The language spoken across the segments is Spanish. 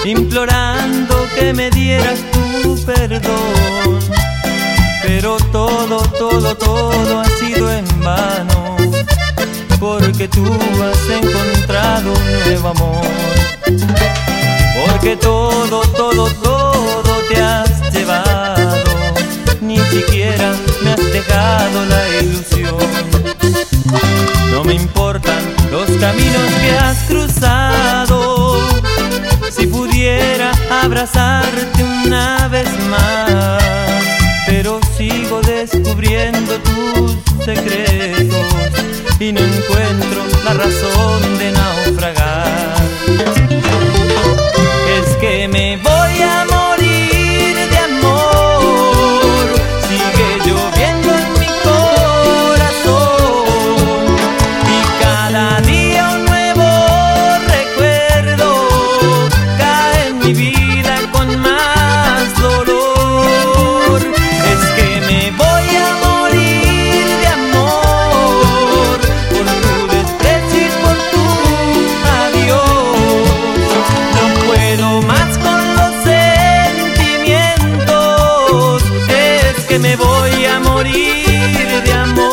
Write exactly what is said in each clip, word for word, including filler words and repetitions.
implorando que me dieras tu perdón. Pero todo, todo, todo ha sido en vano, porque tú has encontrado un nuevo amor. Porque todo, todo, todo te has llevado, ni siquiera me has dejado la ilusión. No me importan los caminos que has cruzado, si pudiera abrazarte una vez más. Pero sigo descubriendo tus secretos y no encuentro la razón de naufragar. Es que me voy a morir de amor, sigue lloviendo en mi corazón, y cada día un nuevo recuerdo cae en mi vida con más dolor. Es que me voy a morir de amor por tu desprecio y por tu adiós. No puedo más con los sentimientos, es que me voy a morir de amor.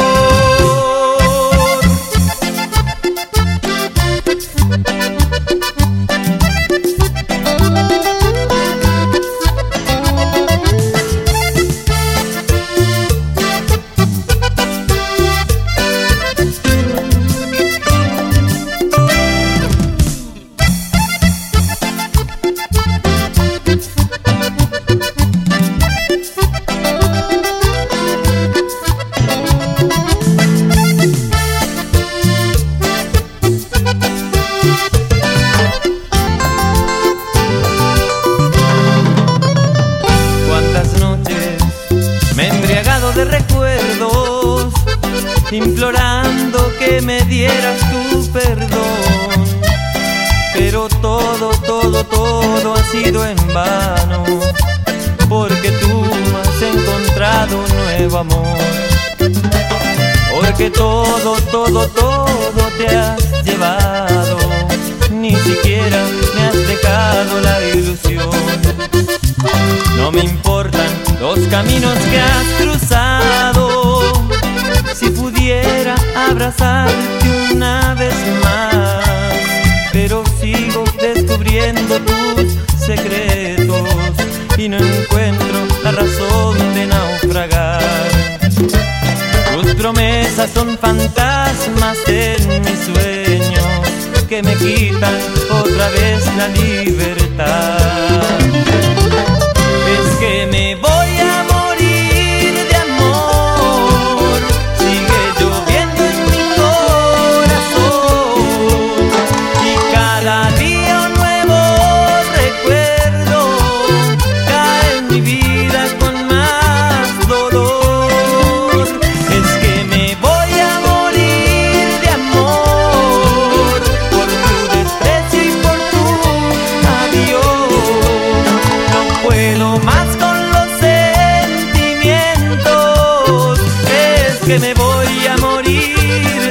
Me he embriagado de recuerdos, implorando que me dieras tu perdón. Pero todo, todo, todo ha sido en vano, porque tú has encontrado un nuevo amor. Porque todo, todo, todo te has llevado, ni siquiera me has dejado la ilusión. No me importan los caminos que has cruzado, si pudiera abrazarte una vez más. Pero sigo descubriendo tus secretos y no encuentro la razón de naufragar. Tus promesas son fantasmas en mis sueños que me quitan otra vez la libertad. Es que me voy a morir de amor, sigue lloviendo en mi corazón, y cada día un nuevo recuerdo cae en mi vida con más dolor. Es que me voy a morir de amor por tu desprecio y por tu adiós. No puedo más con los sentimientos, es que me voy a morir